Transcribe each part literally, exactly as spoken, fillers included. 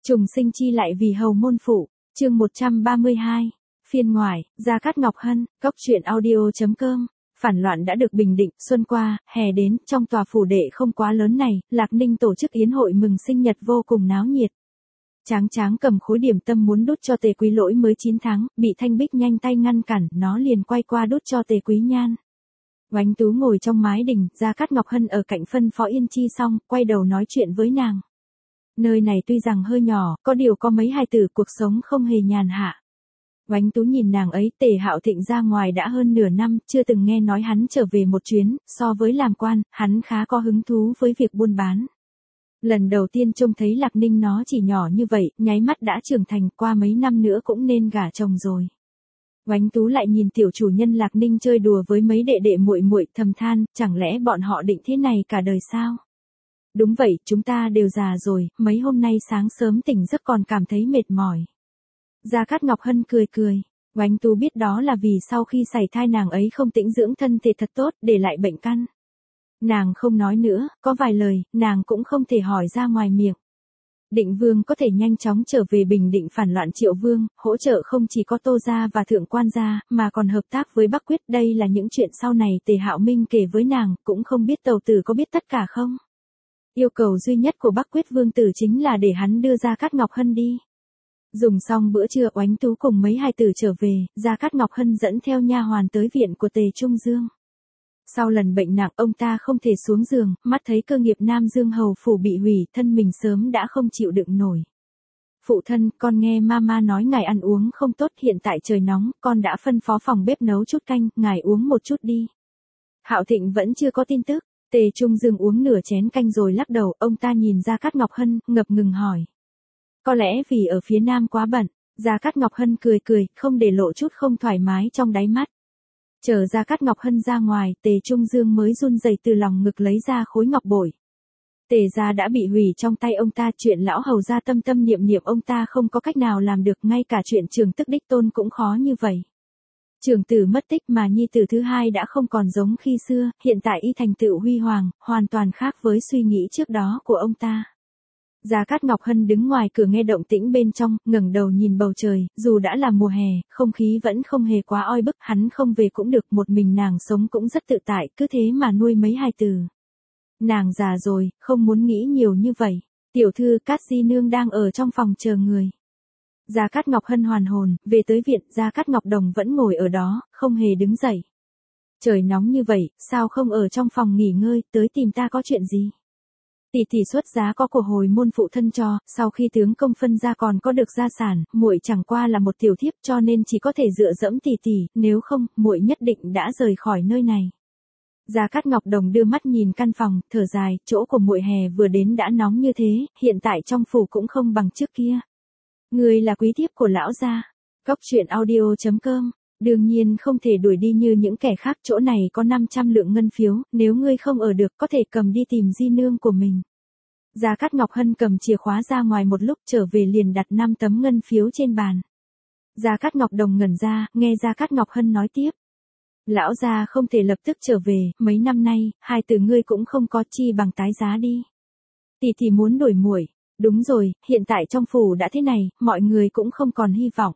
Trùng sinh chi lại vì hầu môn phụ, chương một trăm ba mươi hai, phiên ngoại, Gia Cát Ngọc Hân, cốc truyện audio.com. Phản loạn đã được bình định, xuân qua, hè đến, trong tòa phủ đệ không quá lớn này, Lạc Ninh tổ chức yến hội mừng sinh nhật vô cùng náo nhiệt. Tráng Tráng cầm khối điểm tâm muốn đút cho Tề Quý Lỗi mới chín tháng, bị Thanh Bích nhanh tay ngăn cản, nó liền quay qua đút cho Tề Quý Nhan. Oánh Tú ngồi trong mái đình, Gia Cát Ngọc Hân ở cạnh phân phó Yên Chi xong, quay đầu nói chuyện với nàng. Nơi này tuy rằng hơi nhỏ, có điều có mấy hài tử, cuộc sống không hề nhàn hạ. Oánh Tú nhìn nàng ấy, Tề Hạo Thịnh ra ngoài đã hơn nửa năm, chưa từng nghe nói hắn trở về một chuyến, so với làm quan, hắn khá có hứng thú với việc buôn bán. Lần đầu tiên trông thấy Lạc Ninh nó chỉ nhỏ như vậy, nháy mắt đã trưởng thành, qua mấy năm nữa cũng nên gả chồng rồi. Oánh Tú lại nhìn tiểu chủ nhân Lạc Ninh chơi đùa với mấy đệ đệ muội muội, thầm than, chẳng lẽ bọn họ định thế này cả đời sao? Đúng vậy, chúng ta đều già rồi, mấy hôm nay sáng sớm tỉnh giấc còn cảm thấy mệt mỏi. Gia Cát Ngọc Hân cười cười, Oánh Tú biết đó là vì sau khi sảy thai nàng ấy không tĩnh dưỡng thân thể thật tốt, để lại bệnh căn. Nàng không nói nữa, có vài lời, nàng cũng không thể hỏi ra ngoài miệng. Định Vương có thể nhanh chóng trở về bình định phản loạn Triệu Vương, hỗ trợ không chỉ có Tô gia và Thượng Quan gia, mà còn hợp tác với Bắc Quyết, đây là những chuyện sau này Tề Hạo Minh kể với nàng, cũng không biết tàu tử có biết tất cả không. Yêu cầu duy nhất của Bắc Quyết Vương tử chính là để hắn đưa Gia Cát Ngọc Hân đi. Dùng xong bữa trưa, Oánh Tú cùng mấy hài tử trở về, Gia Cát Ngọc Hân dẫn theo nha hoàn tới viện của Tề Trung Dương. Sau lần bệnh nặng, ông ta không thể xuống giường, mắt thấy cơ nghiệp Nam Dương hầu phủ bị hủy, thân mình sớm đã không chịu đựng nổi. Phụ thân, con nghe mama nói ngài ăn uống không tốt, hiện tại trời nóng, con đã phân phó phòng bếp nấu chút canh, ngài uống một chút đi. Hạo Thịnh vẫn chưa có tin tức. Tề Trung Dương uống nửa chén canh rồi lắc đầu, ông ta nhìn Gia Cát Ngọc Hân, ngập ngừng hỏi. Có lẽ vì ở phía Nam quá bận. Gia Cát Ngọc Hân cười cười, không để lộ chút không thoải mái trong đáy mắt. Chờ Gia Cát Ngọc Hân ra ngoài, Tề Trung Dương mới run rẩy từ lòng ngực lấy ra khối ngọc bội. Tề gia đã bị hủy trong tay ông ta, chuyện lão hầu gia tâm tâm niệm niệm ông ta không có cách nào làm được, ngay cả chuyện Trường Tức đích tôn cũng khó như vậy. Trường tử mất tích mà nhi tử thứ hai đã không còn giống khi xưa, hiện tại y thành tựu huy hoàng, hoàn toàn khác với suy nghĩ trước đó của ông ta. Gia Cát Ngọc Hân đứng ngoài cửa nghe động tĩnh bên trong, ngẩng đầu nhìn bầu trời, dù đã là mùa hè, không khí vẫn không hề quá oi bức, hắn không về cũng được, một mình nàng sống cũng rất tự tại, cứ thế mà nuôi mấy hài tử. Nàng già rồi, không muốn nghĩ nhiều như vậy. Tiểu thư Cát Di Nương đang ở trong phòng chờ người. Gia Cát Ngọc Hân hoàn hồn, về tới viện, Gia Cát Ngọc Đồng vẫn ngồi ở đó, không hề đứng dậy. Trời nóng như vậy, sao không ở trong phòng nghỉ ngơi, tới tìm ta có chuyện gì? Tỷ tỷ xuất giá có của hồi môn phụ thân cho, sau khi tướng công phân ra còn có được gia sản, muội chẳng qua là một tiểu thiếp cho nên chỉ có thể dựa dẫm tỷ tỷ, nếu không, muội nhất định đã rời khỏi nơi này. Gia Cát Ngọc Đồng đưa mắt nhìn căn phòng, thở dài, chỗ của muội hè vừa đến đã nóng như thế, hiện tại trong phủ cũng không bằng trước kia. Người là quý thiếp của lão gia. Cốc truyện audio.com. Đương nhiên không thể đuổi đi như những kẻ khác, chỗ này có năm trăm lượng ngân phiếu, nếu ngươi không ở được có thể cầm đi tìm di nương của mình. Gia Cát Ngọc Hân cầm chìa khóa ra ngoài một lúc, trở về liền đặt năm tấm ngân phiếu trên bàn. Gia Cát Ngọc Đồng ngẩn ra, nghe Gia Cát Ngọc Hân nói tiếp. Lão gia không thể lập tức trở về, mấy năm nay, hai từ ngươi cũng không có, chi bằng tái giá đi. Tỷ tỷ muốn đổi muội. Đúng rồi, hiện tại trong phủ đã thế này, mọi người cũng không còn hy vọng.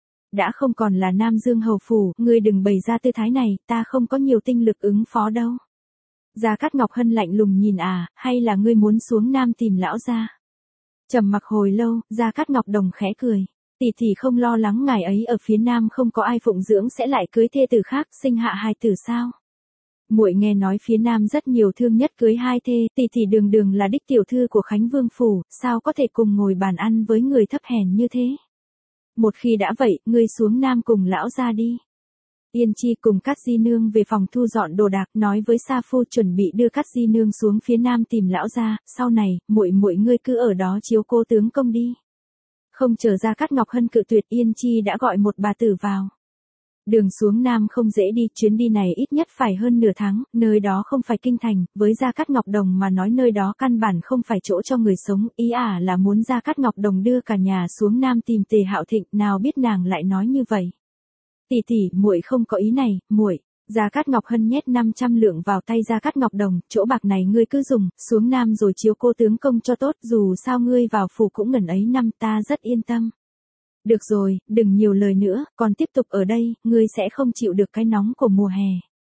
Đã không còn là Nam Dương hầu phủ, ngươi đừng bày ra tư thái này, ta không có nhiều tinh lực ứng phó đâu. Gia Cát Ngọc Hân lạnh lùng nhìn à, hay là ngươi muốn xuống Nam tìm lão gia? Trầm mặc hồi lâu, Gia Cát Ngọc Đồng khẽ cười. Tỷ tỷ không lo lắng ngài ấy ở phía Nam không có ai phụng dưỡng sẽ lại cưới thê tử khác, sinh hạ hài tử sao? Muội nghe nói phía Nam rất nhiều thương nhất cưới hai thê, tỷ tỷ đường đường là đích tiểu thư của Khánh Vương phủ, sao có thể cùng ngồi bàn ăn với người thấp hèn như thế? Một khi đã vậy, ngươi xuống Nam cùng lão gia đi. Yên Chi cùng Cát Di Nương về phòng thu dọn đồ đạc, nói với Sa Phu chuẩn bị đưa Cát Di Nương xuống phía Nam tìm lão gia, sau này, muội muội ngươi cứ ở đó chiếu cố tướng công đi. Không chờ Gia Cát Ngọc Hân cự tuyệt, Yên Chi đã gọi một bà tử vào. Đường xuống Nam không dễ đi, chuyến đi này ít nhất phải hơn nửa tháng, nơi đó không phải kinh thành, với Gia Cát Ngọc Đồng mà nói nơi đó căn bản không phải chỗ cho người sống, ý ả là muốn Gia Cát Ngọc Đồng đưa cả nhà xuống Nam tìm Tề Hạo Thịnh, nào biết nàng lại nói như vậy. Tỷ tỷ, muội không có ý này, muội. Gia Cát Ngọc Hân nhét năm trăm lượng vào tay Gia Cát Ngọc Đồng, chỗ bạc này ngươi cứ dùng, xuống Nam rồi chiếu cô tướng công cho tốt, dù sao ngươi vào phủ cũng ngần ấy năm, ta rất yên tâm. Được rồi, đừng nhiều lời nữa, còn tiếp tục ở đây, ngươi sẽ không chịu được cái nóng của mùa hè.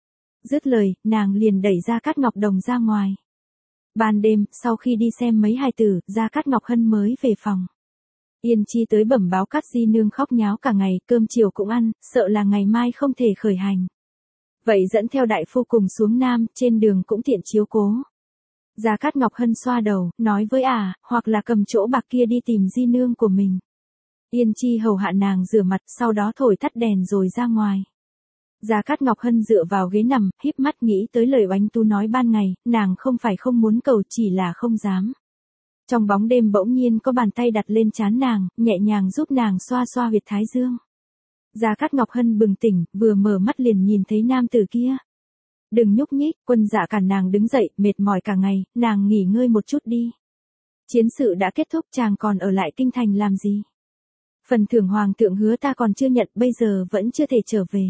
Dứt lời, nàng liền đẩy Gia Cát Ngọc Đồng ra ngoài. Ban đêm, sau khi đi xem mấy hài tử, Gia Cát Ngọc Hân mới về phòng. Yên Chi tới bẩm báo Cát Di Nương khóc nháo cả ngày, cơm chiều cũng ăn, sợ là ngày mai không thể khởi hành. Vậy dẫn theo đại phu cùng xuống Nam, trên đường cũng tiện chiếu cố. Gia Cát Ngọc Hân xoa đầu, nói với ả, à, hoặc là cầm chỗ bạc kia đi tìm Di Nương của mình. Yên Chi hầu hạ nàng rửa mặt, sau đó thổi tắt đèn rồi ra ngoài. Gia Cát Ngọc Hân dựa vào ghế nằm, híp mắt nghĩ tới lời Oánh Tú nói ban ngày, nàng không phải không muốn cầu, chỉ là không dám. Trong bóng đêm bỗng nhiên có bàn tay đặt lên trán nàng, nhẹ nhàng giúp nàng xoa xoa huyệt thái dương. Gia Cát Ngọc Hân bừng tỉnh, vừa mở mắt liền nhìn thấy nam tử kia. Đừng nhúc nhích, Quân Dạ cản nàng đứng dậy, mệt mỏi cả ngày, nàng nghỉ ngơi một chút đi. Chiến sự đã kết thúc, chàng còn ở lại kinh thành làm gì? Phần thưởng hoàng thượng hứa ta còn chưa nhận, bây giờ vẫn chưa thể trở về.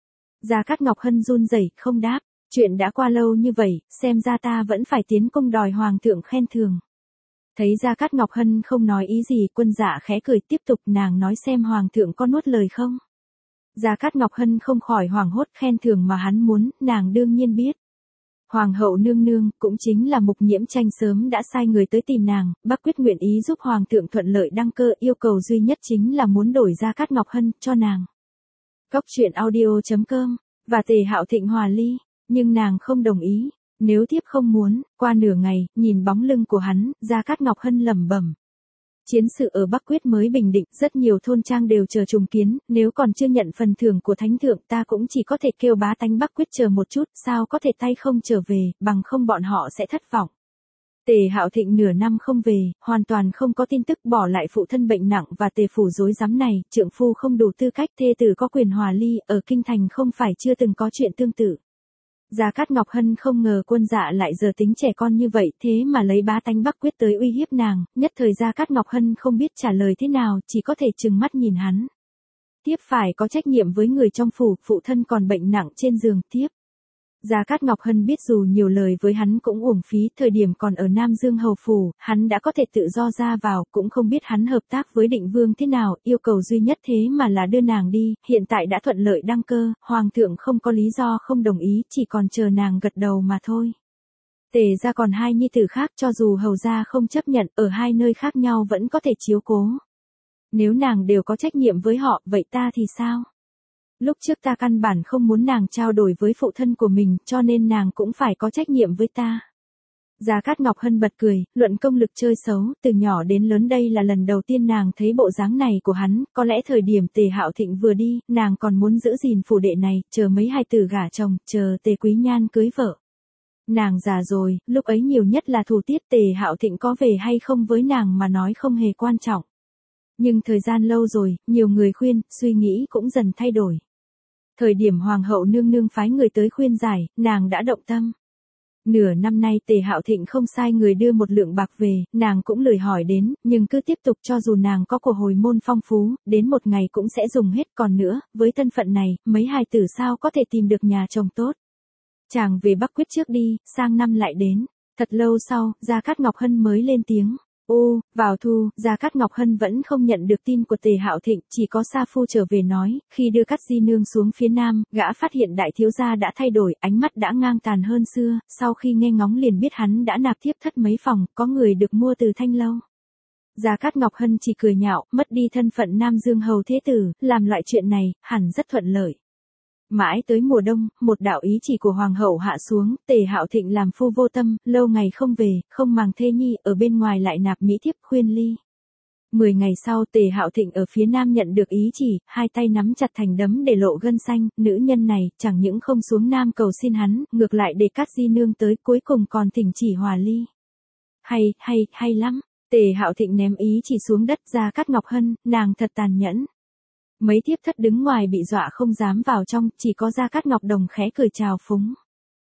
Gia Cát Ngọc Hân run rẩy, không đáp, chuyện đã qua lâu như vậy, xem ra ta vẫn phải tiến cung đòi hoàng thượng khen thưởng. Thấy Gia Cát Ngọc Hân không nói ý gì, Quân Dạ khẽ cười tiếp tục, nàng nói xem hoàng thượng có nuốt lời không? Gia Cát Ngọc Hân không khỏi hoảng hốt, khen thưởng mà hắn muốn, nàng đương nhiên biết. Hoàng hậu nương nương, cũng chính là Mục Nhiễm Tranh sớm đã sai người tới tìm nàng, Bắc Quyết nguyện ý giúp hoàng thượng thuận lợi đăng cơ, yêu cầu duy nhất chính là muốn đổi Gia Cát Ngọc Hân cho nàng. Cốc truyện audio chấm com, và Tề Hạo Thịnh hòa ly, nhưng nàng không đồng ý, nếu tiếp không muốn. Qua nửa ngày, nhìn bóng lưng của hắn, Gia Cát Ngọc Hân lẩm bẩm. Chiến sự ở Bắc Quyết mới bình định, rất nhiều thôn trang đều chờ trùng kiến, nếu còn chưa nhận phần thưởng của thánh thượng ta cũng chỉ có thể kêu bá tánh Bắc Quyết chờ một chút, sao có thể tay không trở về, bằng không bọn họ sẽ thất vọng. Tề Hạo Thịnh nửa năm không về, hoàn toàn không có tin tức, bỏ lại phụ thân bệnh nặng và Tề phủ rối rắm này, trượng phu không đủ tư cách, thê tử có quyền hòa ly, ở kinh thành không phải chưa từng có chuyện tương tự. Gia Cát Ngọc Hân không ngờ Quân Dạ lại giờ tính trẻ con như vậy, thế mà lấy bá tánh Bắc Quyết tới uy hiếp nàng, nhất thời Gia Cát Ngọc Hân không biết trả lời thế nào, chỉ có thể trừng mắt nhìn hắn. Tiếp phải có trách nhiệm với người trong phủ, phụ thân còn bệnh nặng trên giường, tiếp. Gia Cát Ngọc Hân biết dù nhiều lời với hắn cũng uổng phí, thời điểm còn ở Nam Dương hầu phủ, hắn đã có thể tự do ra vào, cũng không biết hắn hợp tác với Định Vương thế nào, yêu cầu duy nhất thế mà là đưa nàng đi, hiện tại đã thuận lợi đăng cơ, hoàng thượng không có lý do không đồng ý, chỉ còn chờ nàng gật đầu mà thôi. Tề gia còn hai nhi tử khác, cho dù hầu gia không chấp nhận, ở hai nơi khác nhau vẫn có thể chiếu cố. Nếu nàng đều có trách nhiệm với họ, vậy ta thì sao? Lúc trước ta căn bản không muốn nàng trao đổi với phụ thân của mình, cho nên nàng cũng phải có trách nhiệm với ta. Gia Cát Ngọc Hân bật cười, luận công lực chơi xấu, từ nhỏ đến lớn đây là lần đầu tiên nàng thấy bộ dáng này của hắn, có lẽ thời điểm Tề Hạo Thịnh vừa đi, nàng còn muốn giữ gìn phủ đệ này, chờ mấy hai tử gả chồng, chờ Tề Quý Nhan cưới vợ. Nàng già rồi, lúc ấy nhiều nhất là thủ tiết, Tề Hạo Thịnh có về hay không với nàng mà nói không hề quan trọng. Nhưng thời gian lâu rồi, nhiều người khuyên, suy nghĩ cũng dần thay đổi. Thời điểm hoàng hậu nương nương phái người tới khuyên giải, nàng đã động tâm. Nửa năm nay Tề Hạo Thịnh không sai người đưa một lượng bạc về, nàng cũng lười hỏi đến, nhưng cứ tiếp tục cho dù nàng có của hồi môn phong phú, đến một ngày cũng sẽ dùng hết. Còn nữa, với thân phận này, mấy hài tử sao có thể tìm được nhà chồng tốt. Chàng về Bắc Quyết trước đi, sang năm lại đến. Thật lâu sau, Gia Cát Ngọc Hân mới lên tiếng. Ô, vào thu, Gia Cát Ngọc Hân vẫn không nhận được tin của Tề Hạo Thịnh, chỉ có Sa Phu trở về nói, khi đưa Cát Di Nương xuống phía nam, gã phát hiện đại thiếu gia đã thay đổi, ánh mắt đã ngang tàn hơn xưa, sau khi nghe ngóng liền biết hắn đã nạp thiếp thất mấy phòng, có người được mua từ Thanh Lâu. Gia Cát Ngọc Hân chỉ cười nhạo, mất đi thân phận Nam Dương hầu thế tử, làm loại chuyện này, hẳn rất thuận lợi. Mãi tới mùa đông, một đạo ý chỉ của hoàng hậu hạ xuống, Tề Hạo Thịnh làm phu vô tâm, lâu ngày không về, không màng thê nhi, ở bên ngoài lại nạp mỹ thiếp khuyên ly. Mười ngày sau Tề Hạo Thịnh ở phía nam nhận được ý chỉ, hai tay nắm chặt thành đấm để lộ gân xanh, nữ nhân này chẳng những không xuống nam cầu xin hắn, ngược lại để Cát Di Nương tới, cuối cùng còn thỉnh chỉ hòa ly. Hay, hay, hay lắm. Tề Hạo Thịnh ném ý chỉ xuống đất. Gia Cát Ngọc Hân, nàng thật tàn nhẫn. Mấy thiếp thất đứng ngoài bị dọa không dám vào trong, chỉ có Gia Cát Ngọc Đồng khẽ cười chào phúng.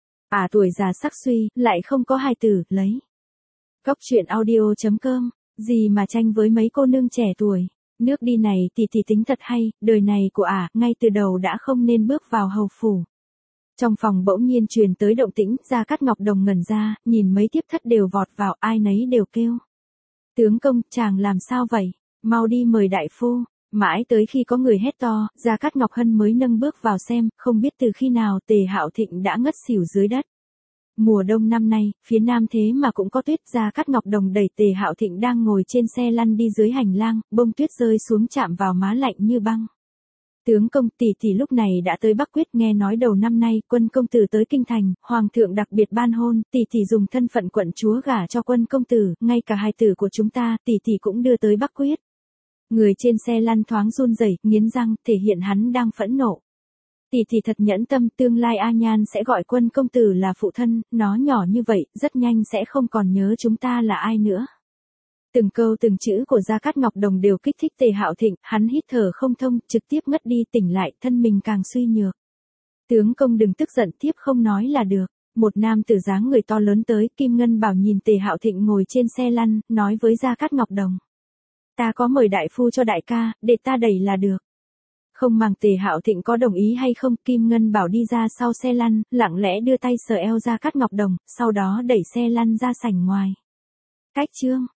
À tuổi già sắc suy, lại không có hài tử, lấy. Cốc truyện audio chấm com, gì mà tranh với mấy cô nương trẻ tuổi. Nước đi này thì thì tính thật hay, đời này của ả, ngay từ đầu đã không nên bước vào hầu phủ. Trong phòng bỗng nhiên truyền tới động tĩnh, Gia Cát Ngọc Đồng ngẩn ra, nhìn mấy thiếp thất đều vọt vào, ai nấy đều kêu. Tướng công, chàng làm sao vậy? Mau đi mời đại phu. Mãi tới khi có người hét to, Gia Cát Ngọc Hân mới nâng bước vào xem, không biết từ khi nào Tề Hạo Thịnh đã ngất xỉu dưới đất. Mùa đông năm nay, phía nam thế mà cũng có tuyết. Gia Cát Ngọc Đồng đẩy Tề Hạo Thịnh đang ngồi trên xe lăn đi dưới hành lang, bông tuyết rơi xuống chạm vào má lạnh như băng. Tướng công, tỷ tỷ lúc này đã tới Bắc Quyết, nghe nói đầu năm nay Quân công tử tới kinh thành, hoàng thượng đặc biệt ban hôn, tỷ tỷ dùng thân phận quận chúa gả cho Quân công tử, ngay cả hài tử của chúng ta, tỷ tỷ cũng đưa tới Bắc Quyết. Người trên xe lăn thoáng run rẩy, nghiến răng, thể hiện hắn đang phẫn nộ. Tỷ tỷ thật nhẫn tâm, tương lai A Nhan sẽ gọi Quân công tử là phụ thân, nó nhỏ như vậy, rất nhanh sẽ không còn nhớ chúng ta là ai nữa. Từng câu từng chữ của Gia Cát Ngọc Đồng đều kích thích Tề Hạo Thịnh, hắn hít thở không thông, trực tiếp ngất đi, tỉnh lại, thân mình càng suy nhược. Tướng công đừng tức giận, tiếp không nói là được. Một nam tử dáng người to lớn tới, Kim Ngân Bảo nhìn Tề Hạo Thịnh ngồi trên xe lăn, nói với Gia Cát Ngọc Đồng. Ta có mời đại phu cho đại ca, để ta đẩy là được. Không màng Tề Hạo Thịnh có đồng ý hay không, Kim Ngân Bảo đi ra sau xe lăn, lặng lẽ đưa tay sờ eo Gia Cát Ngọc Đồng, sau đó đẩy xe lăn ra sảnh ngoài. Cách chương